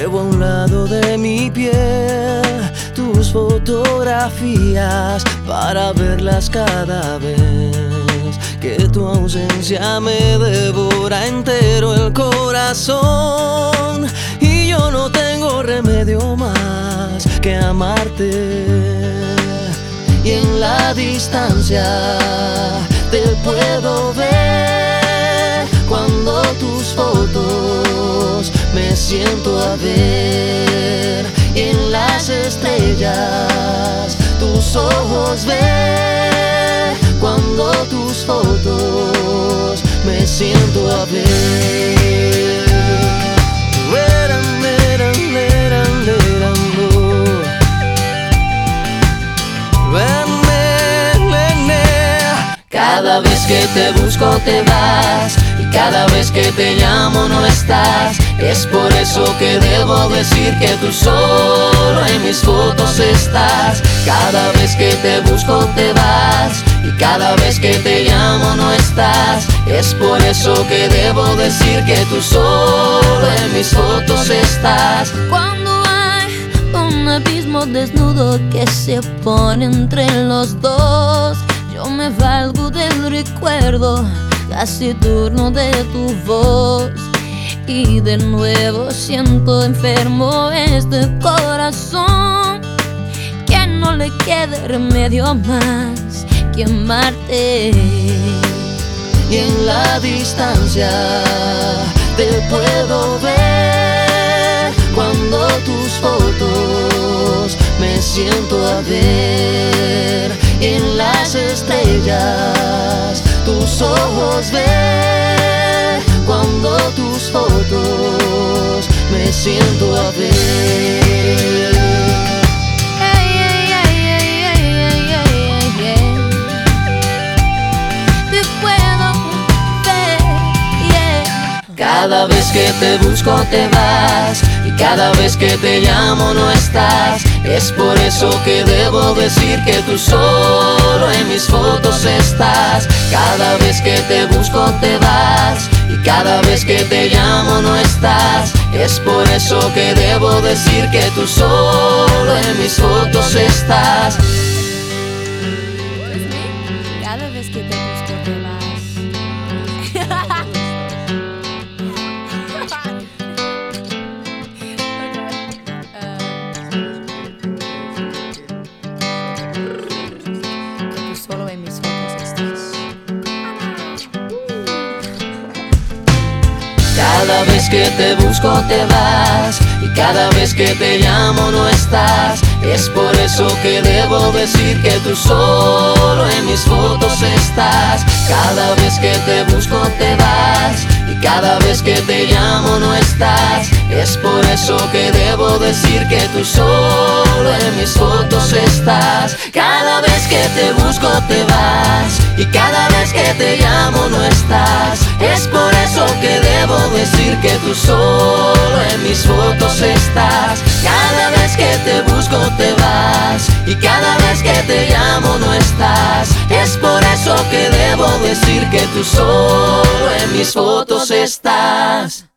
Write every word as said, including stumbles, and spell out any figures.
Llevo a un lado de mi piel tus fotografías para verlas cada vez que tu ausencia me devora entero el corazón. Y yo no tengo remedio más que amarte. Y en la distancia te puedo ver cuando tus fotos me siento a ver. Y en las estrellas tus ojos ver cuando tus fotos me siento a ver. Cada vez que te busco te vas, y cada vez que te llamo no estás. Es por eso que debo decir que tú solo en mis fotos estás. Cada vez que te busco te vas, y cada vez que te llamo no estás. Es por eso que debo decir que tú solo en mis fotos estás. Cuando hay un abismo desnudo que se pone entre los dos, yo me valgo del recuerdo taciturno de tu voz. Y de nuevo siento enfermo este corazón, que no le quede remedio más que amarte. Y en la distancia te puedo ver cuando tus fotos me siento a ver. Y en las estrellas tus ojos ver cuando tus fotos me siento a ver. Cada vez que te busco te vas, y cada vez que te llamo no estás. Es por eso que debo decir que tú solo en mis fotos estás. Cada vez que te busco te vas, y cada vez que te llamo no estás. Es por eso que debo decir que tú solo en mis fotos estás. Cada vez que te busco te vas. Solo en mis fotos estás. Cada vez que te busco te vas, y cada vez que te llamo no estás. Es por eso que debo decir que tú solo en mis fotos estás. Cada vez que te busco te vas, y cada vez que te llamo no estás. Es por eso que debo decir que tú solo en mis fotos estás. Cada vez que te busco te vas, y cada vez que te llamo no estás. Es por eso que debo decir que tú solo en mis fotos estás. Cada vez que te busco te vas, y cada vez que te llamo no estás. Es por eso que debo decir que tú solo en mis fotos estás.